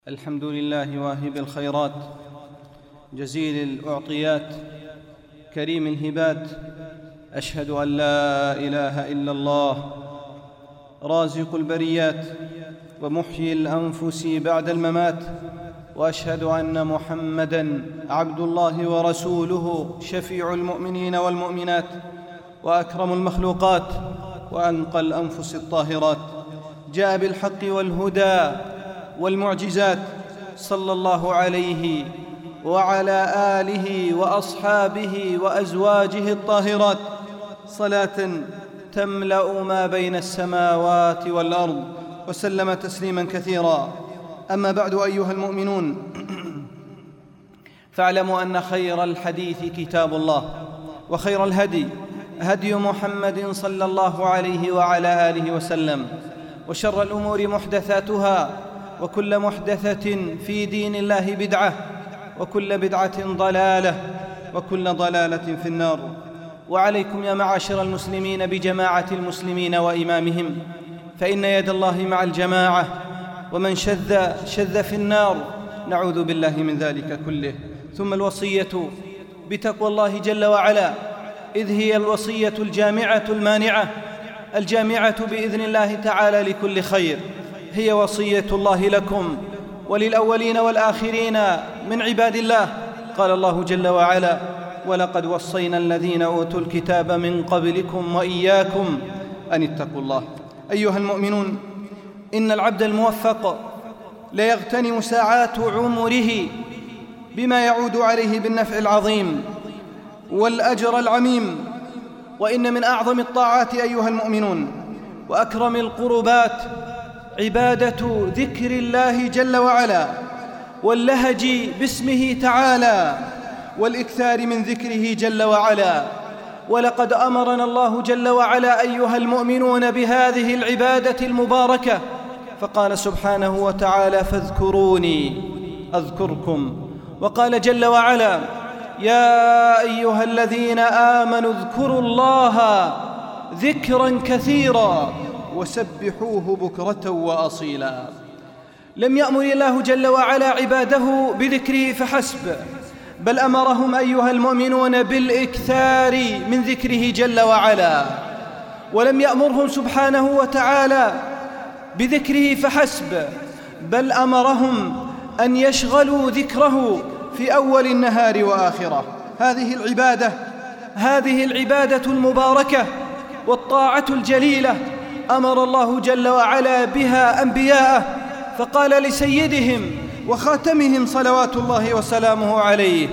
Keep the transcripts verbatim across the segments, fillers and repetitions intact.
الحمد لله واهب الخيرات، جزيل الأعطيات، كريم الهبات. أشهد أن لا إله إلا الله رازق البريات ومحيي الأنفس بعد الممات، وأشهد أن محمدًا عبد الله ورسوله، شفيع المؤمنين والمؤمنات وأكرم المخلوقات وأنقى الأنفس الطاهرات، جاء بالحق والهدى والمعجزات، صلى الله عليه وعلى آله وأصحابه وأزواجه الطاهرات، صلاة تملأ ما بين السماوات والأرض، وسلم تسليماً كثيراً. أما بعد، أيها المؤمنون، فاعلموا أن خير الحديث كتاب الله، وخير الهدي هدي محمد صلى الله عليه وعلى آله وسلم، وشر الأمور محدثاتها، وكل محدثة في دين الله بدعة، وكل بدعة ضلالة، وكل ضلالة في النار. وعليكم يا معاشر المسلمين بجماعة المسلمين وإمامهم، فإن يد الله مع الجماعة، ومن شذ شذ في النار، نعوذ بالله من ذلك كله. ثم الوصية بتقوى الله جل وعلا، إذ هي الوصية الجامعة المانعة، الجامعة بإذن الله تعالى لكل خير. هي وصية الله لكم وللأولين والآخرين من عباد الله. قال الله جل وعلا: ولقد وصينا الذين أوتوا الكتاب من قبلكم وإياكم أن اتقوا الله. أيها المؤمنون، إن العبد الموفق ليغتنم ساعات عمره بما يعود عليه بالنفع العظيم والأجر العميم. وإن من أعظم الطاعات أيها المؤمنون وأكرم القربات عبادة ذكر الله جل وعلا، واللهج باسمه تعالى، والإكثار من ذكره جل وعلا. ولقد أمرنا الله جل وعلا أيها المؤمنون بهذه العبادة المباركة، فقال سبحانه وتعالى: فاذكروني أذكركم. وقال جل وعلا: يا أيها الذين آمنوا اذكروا الله ذكرا كثيرا وسبحوه بكرة وأصيلا. لم يأمر الله جل وعلا عباده بذكره فحسب، بل أمرهم أيها المؤمنون بالإكثار من ذكره جل وعلا. ولم يأمرهم سبحانه وتعالى بذكره فحسب، بل أمرهم أن يشغلوا ذكره في أول النهار وآخره. هذه العبادة هذه العبادة المباركة والطاعة الجليلة أمر الله جل وعلا بها أنبياءه، فقال لسيدهم وخاتمهم صلوات الله وسلامه عليه: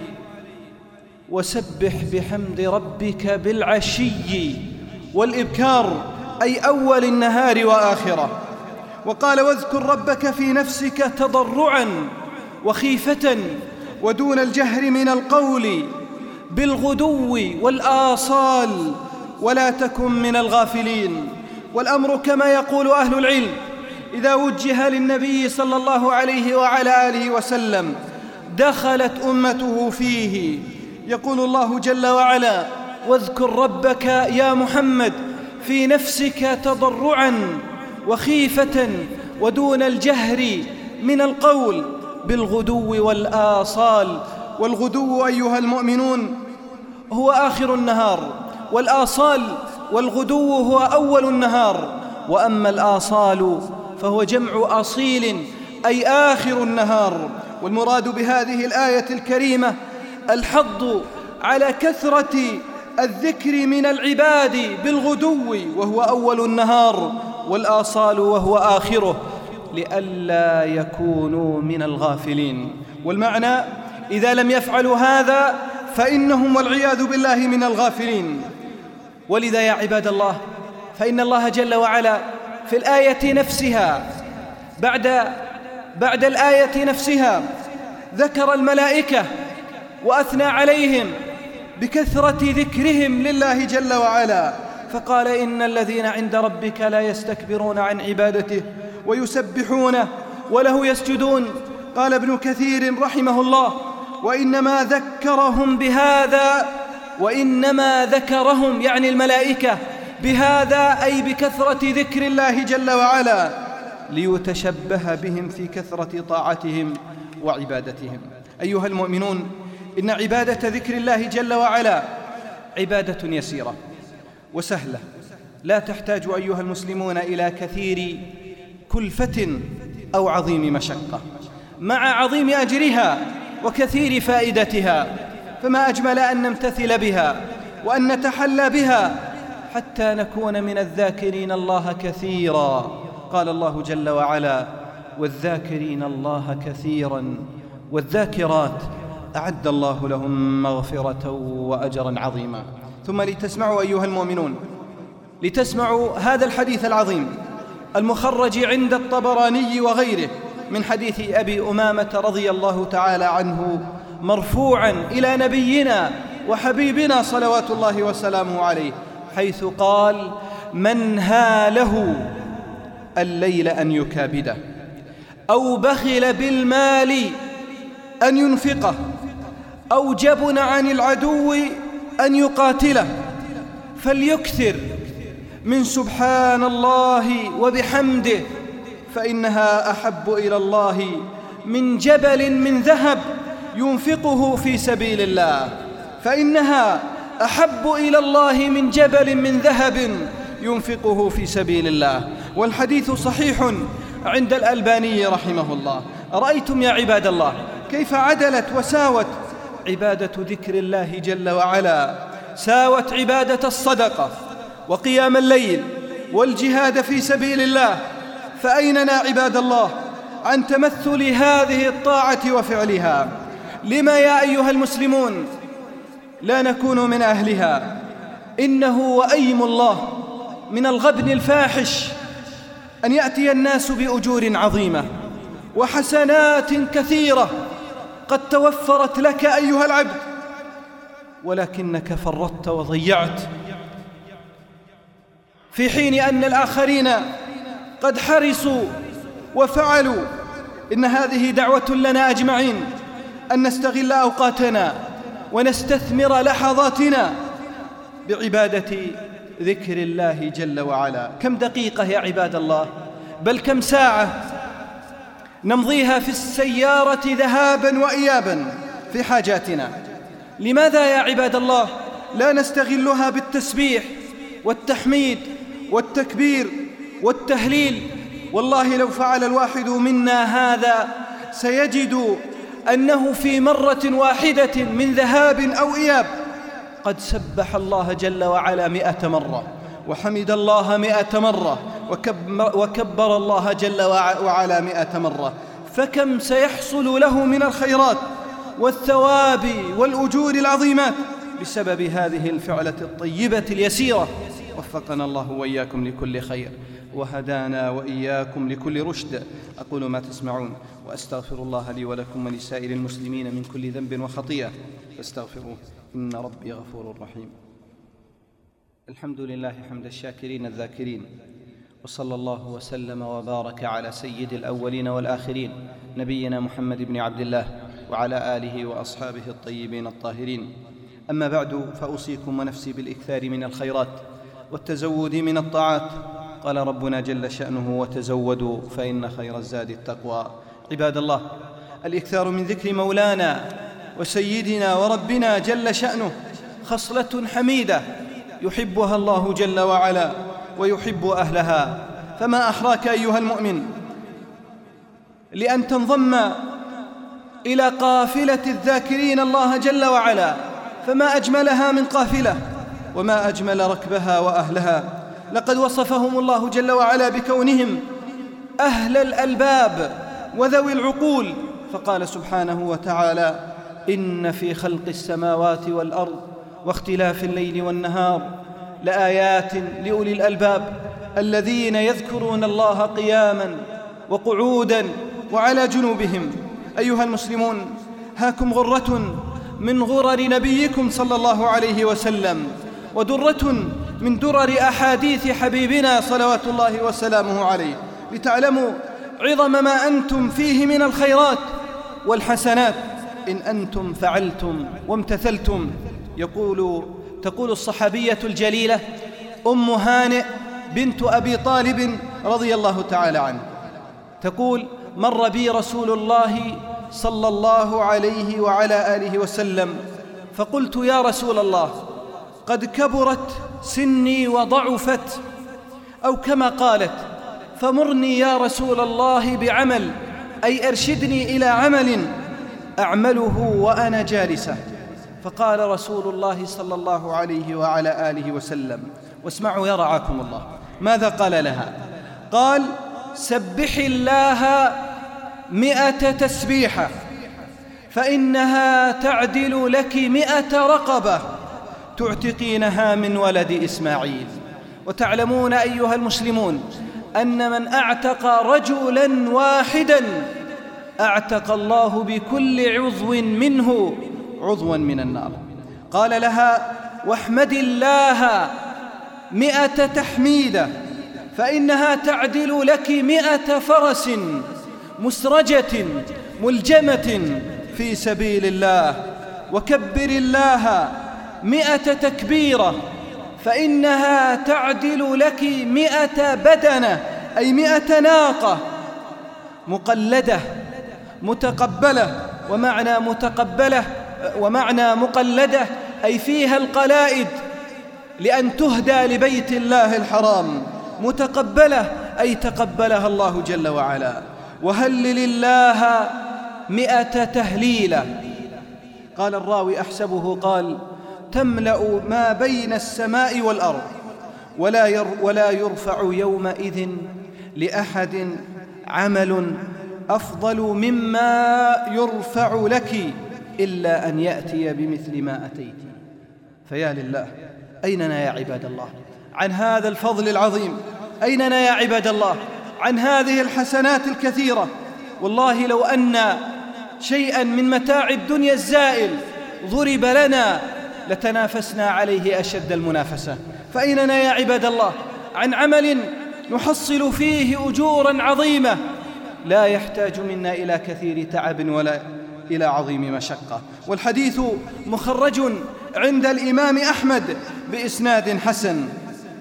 وسبح بحمد ربك بالعشي والإبكار، أي أول النهار وآخره. وقال: واذكر ربك في نفسك تضرعا وخيفة ودون الجهر من القول بالغدو والآصال ولا تكن من الغافلين. والأمر كما يقول أهل العلم إذا وجه للنبي صلى الله عليه وعلى آله وسلم دخلت أمته فيه. يقول الله جل وعلا: واذكر ربك يا محمد في نفسك تضرعا وخيفة ودون الجهر من القول بالغدو والآصال. والغدو أيها المؤمنون هو آخر النهار، والآصال والغدو هو أول النهار. وأما الآصال فهو جمع أصيل، أي آخر النهار. والمراد بهذه الآية الكريمة الحض على كثرة الذكر من العباد بالغدو وهو أول النهار، والآصال وهو آخره، لئلا يكونوا من الغافلين. والمعنى: إذا لم يفعلوا هذا فإنهم والعياذ بالله من الغافلين. ولذا يا عباد الله، فإن الله جل وعلا في الآية نفسها بعد بعد الآية نفسها ذكر الملائكة وأثنى عليهم بكثرة ذكرهم لله جل وعلا، فقال: إن الذين عند ربك لا يستكبرون عن عبادته ويسبحونه وله يسجدون. قال ابن كثير رحمه الله: وإنما ذكرهم بهذا وإنما ذكرهم يعني الملائكة بهذا، أي بكثرة ذكر الله جل وعلا، ليتشبه بهم في كثرة طاعتهم وعبادتهم. أيها المؤمنون، إن عبادة ذكر الله جل وعلا عبادة يسيرة وسهلة، لا تحتاج أيها المسلمون إلى كثير كلفة أو عظيم مشقة، مع عظيم أجرها وكثير فائدتها. فما أجمل أن نمتثل بها وأن نتحلى بها حتى نكون من الذاكرين الله كثيرا. قال الله جل وعلا: والذاكرين الله كثيرا والذاكرات أعد الله لهم مغفرة وأجرا عظيما. ثم لتسمعوا أيها المؤمنون، لتسمعوا هذا الحديث العظيم المخرج عند الطبراني وغيره من حديث أبي أمامة رضي الله تعالى عنه مرفوعا إلى نبينا وحبيبنا صلوات الله وسلامه عليه، حيث قال: من هاله الليل أن يكابده، أو بخل بالمال أن ينفقه، أو جبن عن العدو أن يقاتله، فليكثر من سبحان الله وبحمده، فإنها أحب إلى الله من جبل من ذهب ينفقه في سبيل الله فإنها أحب إلى الله من جبل من ذهب ينفقه في سبيل الله. والحديث صحيح عند الألباني رحمه الله. أرأيتم يا عباد الله كيف عدلت وساوت عبادة ذكر الله جل وعلا، ساوت عبادة الصدقة وقيام الليل والجهاد في سبيل الله. فأيننا عباد الله عن تمثل هذه الطاعة وفعلها؟ لما يا أيها المسلمون لا نكون من أهلها؟ إنه وأيم الله من الغبن الفاحش أن يأتي الناس بأجور عظيمة وحسنات كثيرة قد توفرت لك أيها العبد، ولكنك فرطت وضيعت، في حين أن الآخرين قد حرصوا وفعلوا. إن هذه دعوة لنا أجمعين أن نستغل أوقاتنا ونستثمر لحظاتنا بعبادة ذكر الله جل وعلا. كم دقيقة يا عباد الله، بل كم ساعة نمضيها في السيارة ذهابا وإيابا في حاجاتنا. لماذا يا عباد الله لا نستغلها بالتسبيح والتحميد والتكبير والتهليل؟ والله لو فعل الواحد منا هذا سيجد أنه في مرة واحدة من ذهاب أو إياب قد سبح الله جل وعلا مئة مرة، وحمد الله مئة مرة، وكبر الله جل وعلا مئة مرة. فكم سيحصل له من الخيرات والثواب والأجور العظيمات بسبب هذه الفعلة الطيبة اليسيرة. وفقنا الله وإياكم لكل خير، وهدانا وإياكم لكل رشد. أقول ما تسمعون، وأستغفر الله لي ولكم ولسائر المسلمين من كل ذنب وخطيئة، فاستغفروه إن ربي غفور رحيم. الحمد لله حمد الشاكرين الذاكرين، وصلى الله وسلم وبارك على سيد الأولين والآخرين نبينا محمد بن عبد الله وعلى آله وأصحابه الطيبين الطاهرين. أما بعد، فأوصيكم ونفسي بالإكثار من الخيرات والتزود من الطاعات. قال ربنا جل شأنه: وتزودوا فإن خير الزاد التقوى. عباد الله، الإكثار من ذكر مولانا وسيدنا وربنا جل شأنه خصلة حميدة يحبها الله جل وعلا ويحب أهلها. فما أحراك أيها المؤمن لأن تنضم إلى قافلة الذاكرين الله جل وعلا؟ فما أجملها من قافلة، وما أجمل ركبها وأهلها. لقد وصفهم الله جل وعلا بكونهم أهل الألباب وذوي العقول، فقال سبحانه وتعالى: إن في خلق السماوات والأرض واختلاف الليل والنهار لآيات لأولي الألباب الذين يذكرون الله قياما وقعودا وعلى جنوبهم. أيها المسلمون، هاكم غرة من غرر نبيكم صلى الله عليه وسلم، ودرة من درر أحاديث حبيبنا صلوات الله وسلامه عليه، لتعلموا عظم ما أنتم فيه من الخيرات والحسنات إن أنتم فعلتم وامتثلتم. يقول تقول الصحابية الجليلة أم هانئ بنت أبي طالب رضي الله تعالى عنه: تقول: مر بي رسول الله صلى الله عليه وعلى آله وسلم فقلت: يا رسول الله، قد كبرت سني وضعفت، أو كما قالت: فمرني يا رسول الله بعمل، أي أرشدني إلى عمل أعمله وأنا جالسة. فقال رسول الله صلى الله عليه وعلى آله وسلم، واسمعوا يا رعاكم الله ماذا قال لها؟ قال: سبحي الله مئة تسبيحة، فإنها تعدل لك مئة رقبة تعتقينها من ولد إسماعيل. وتعلمون أيها المسلمون أن من أعتق رجلاً واحداً أعتق الله بكل عضو منه عضواً من النار. قال لها: واحمد الله مئة تحميدة، فإنها تعدل لك مئة فرس مسرجة ملجمة في سبيل الله. وكبر الله مئة تكبيرة، فإنها تعدل لك مئة بدنة، أي مئة ناقة مقلدة متقبلة. ومعنى متقبلة ومعنى مقلدة أي فيها القلائد لأن تهدى لبيت الله الحرام. متقبلة أي تقبلها الله جل وعلا. وهلل الله مئة تهليلة. قال الراوي أحسبه قال: تملأ ما بين السماء والأرض، ولا ولا يرفع يومئذ لأحد عمل أفضل مما يرفع لك إلا أن يأتي بمثل ما أتيت. فيا لله، أيننا يا عباد الله عن هذا الفضل العظيم؟ أيننا يا عباد الله عن هذه الحسنات الكثيرة؟ والله لو أن شيئا من متاع الدنيا الزائل ضرب لنا لتنافسنا عليه أشد المنافسة. فأيننا يا عباد الله عن عمل نحصل فيه أجورا عظيمة لا يحتاج منا إلى كثير تعب ولا إلى عظيم مشقة؟ والحديث مخرج عند الإمام أحمد بإسناد حسن.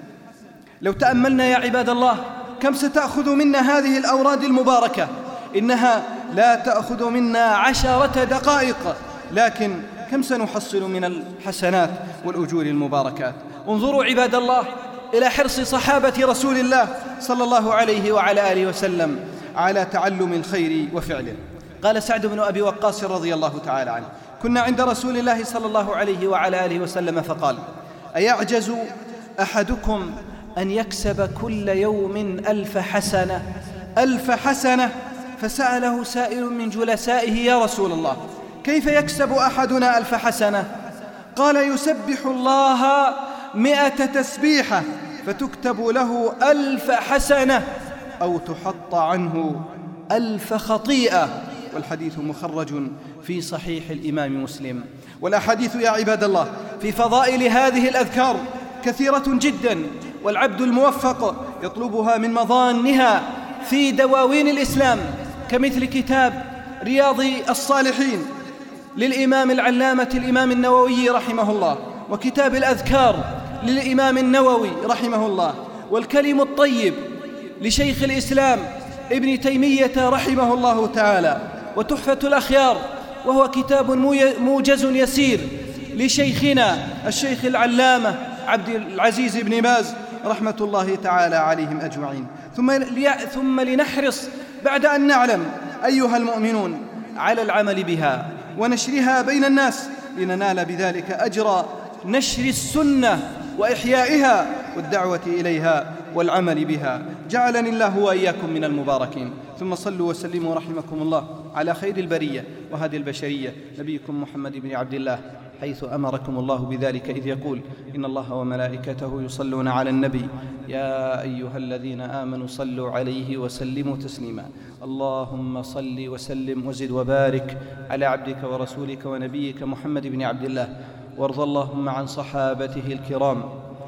لو تأملنا يا عباد الله كم ستأخذ منا هذه الأوراد المباركة، إنها لا تأخذ منا عشرة دقائق، لكن كم سنحصل من الحسنات والأجور المباركات. انظروا عباد الله إلى حرص صحابة رسول الله صلى الله عليه وعلى آله وسلم على تعلم الخير وفعله. قال سعد بن أبي وقاص رضي الله تعالى عنه: كنا عند رسول الله صلى الله عليه وعلى آله وسلم فقال: أيعجز أحدكم أن يكسب كل يوم ألف حسنة ألف حسنة؟ فسأله سائل من جلسائه: يا رسول الله، كيف يكسب أحدنا ألف حسنة؟ قال: يسبح الله مئة تسبيحة فتكتب له ألف حسنة أو تحط عنه ألف خطيئة. والحديث مخرج في صحيح الإمام مسلم. والأحاديث يا عباد الله في فضائل هذه الأذكار كثيرة جدا، والعبد الموفق يطلبها من مظانها في دواوين الإسلام، كمثل كتاب رياض الصالحين للإمام العلامة الإمام النووي رحمه الله، وكتاب الأذكار للإمام النووي رحمه الله، والكلم الطيب لشيخ الإسلام ابن تيمية رحمه الله تعالى، وتحفة الأخيار وهو كتاب موجز يسير لشيخنا الشيخ العلامة عبد العزيز بن باز رحمة الله تعالى عليهم أجمعين. ثم, ثم لنحرص بعد أن نعلم أيها المؤمنون على العمل بها ونشرها بين الناس لننال بذلك أجر نشر السنة وإحيائها والدعوة إليها والعمل بها. جعلني الله وإياكم من المباركين. ثم صلوا وسلموا رحمكم الله على خير البرية وهدي البشرية، نبيكم محمد بن عبد الله، حيث أمركم الله بذلك إذ يقول: إن الله وملائكته يصلون على النبي يا أيها الذين آمنوا صلوا عليه وسلموا تسليما. اللهم صل وسلم وزد وبارك على عبدك ورسولك ونبيك محمد بن عبد الله، وارض اللهم عن صحابته الكرام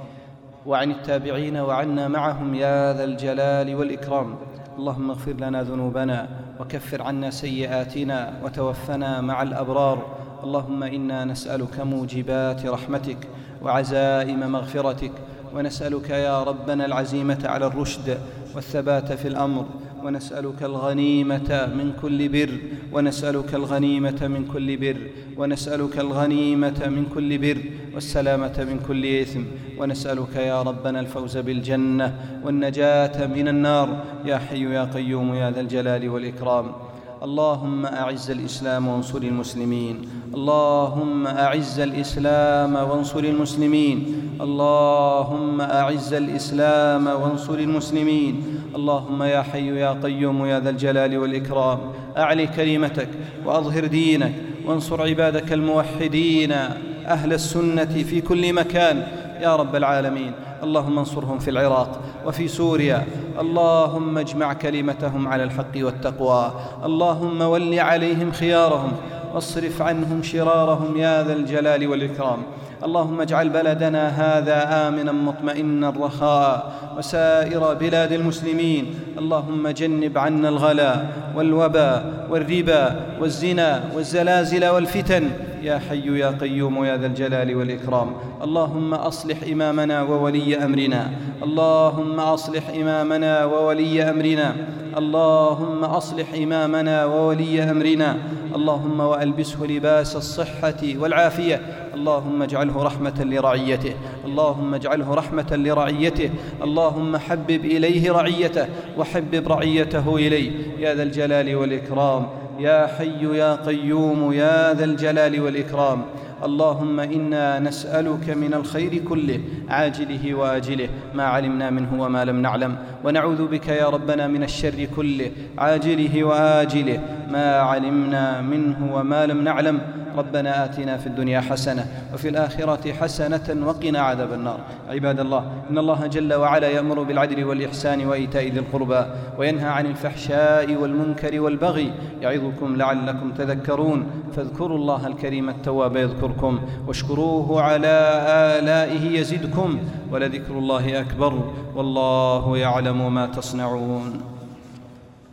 وعن التابعين وعنا معهم يا ذا الجلال والإكرام. اللهم اغفر لنا ذنوبنا وكفر عنا سيئاتنا وتوفنا مع الأبرار. اللهم إنا نسألك موجبات رحمتك وعزائم مغفرتك، ونسألك يا ربنا العزيمة على الرشد والثبات في الأمر، ونسألك الغنيمة من كل بر ونسألك الغنيمة من كل بر ونسألك الغنيمة من كل بر والسلامة من كل إثم، ونسألك يا ربنا الفوز بالجنة والنجاة من النار يا حي يا قيوم يا ذا الجلال والإكرام. اللهم أعز الإسلام وانصر المسلمين، اللهم أعز الإسلام وانصر المسلمين، اللهم أعز الإسلام وانصر المسلمين. اللهم يا حي يا قيوم يا ذا الجلال والإكرام أعلِ كلمتك وأظهر دينك وانصر عبادك الموحدين أهل السنة في كل مكان يا رب العالمين. اللهم انصرهم في العراق وفي سوريا، اللهم اجمع كلمتهم على الحق والتقوى، اللهم ول عليهم خيارهم واصرف عنهم شرارهم يا ذا الجلال والإكرام. اللهم اجعل بلدنا هذا آمنا مطمئنا رخاء وسائر بلاد المسلمين. اللهم جنب عنا الغلا والوباء والربا والزنا والزلازل والفتن يا حي يا قيوم يا ذا الجلال والإكرام. اللهم أصلح إمامنا وولي أمرنا، اللهم أصلح إمامنا وولي أمرنا، اللهم أصلح إمامنا وولي أمرنا. اللهم وألبسه لباس الصحة والعافية، اللهم اجعله رحمة لرعيته، اللهم اجعله رحمة لرعيته، اللهم حبب إليه رعيته وحبب رعيته إليه يا ذا الجلال والإكرام يا حي يا قيوم يا ذا الجلال والإكرام. اللهم إنا نسألك من الخير كله عاجله وآجله ما علمنا منه وما لم نعلم، ونعوذ بك يا ربنا من الشر كله عاجله وآجله ما علمنا منه وما لم نعلم. ربنا آتنا في الدنيا حسنة وفي الآخرة حسنة وقنا عذاب النار. عباد الله، إن الله جل وعلا يأمر بالعدل والإحسان وإيتاء ذي القربى وينهى عن الفحشاء والمنكر والبغي يعظكم لعلكم تذكرون. فاذكروا الله الكريم التواب يذكركم واشكروه على آلائه يزدكم ولذكر الله أكبر والله يعلم ما تصنعون.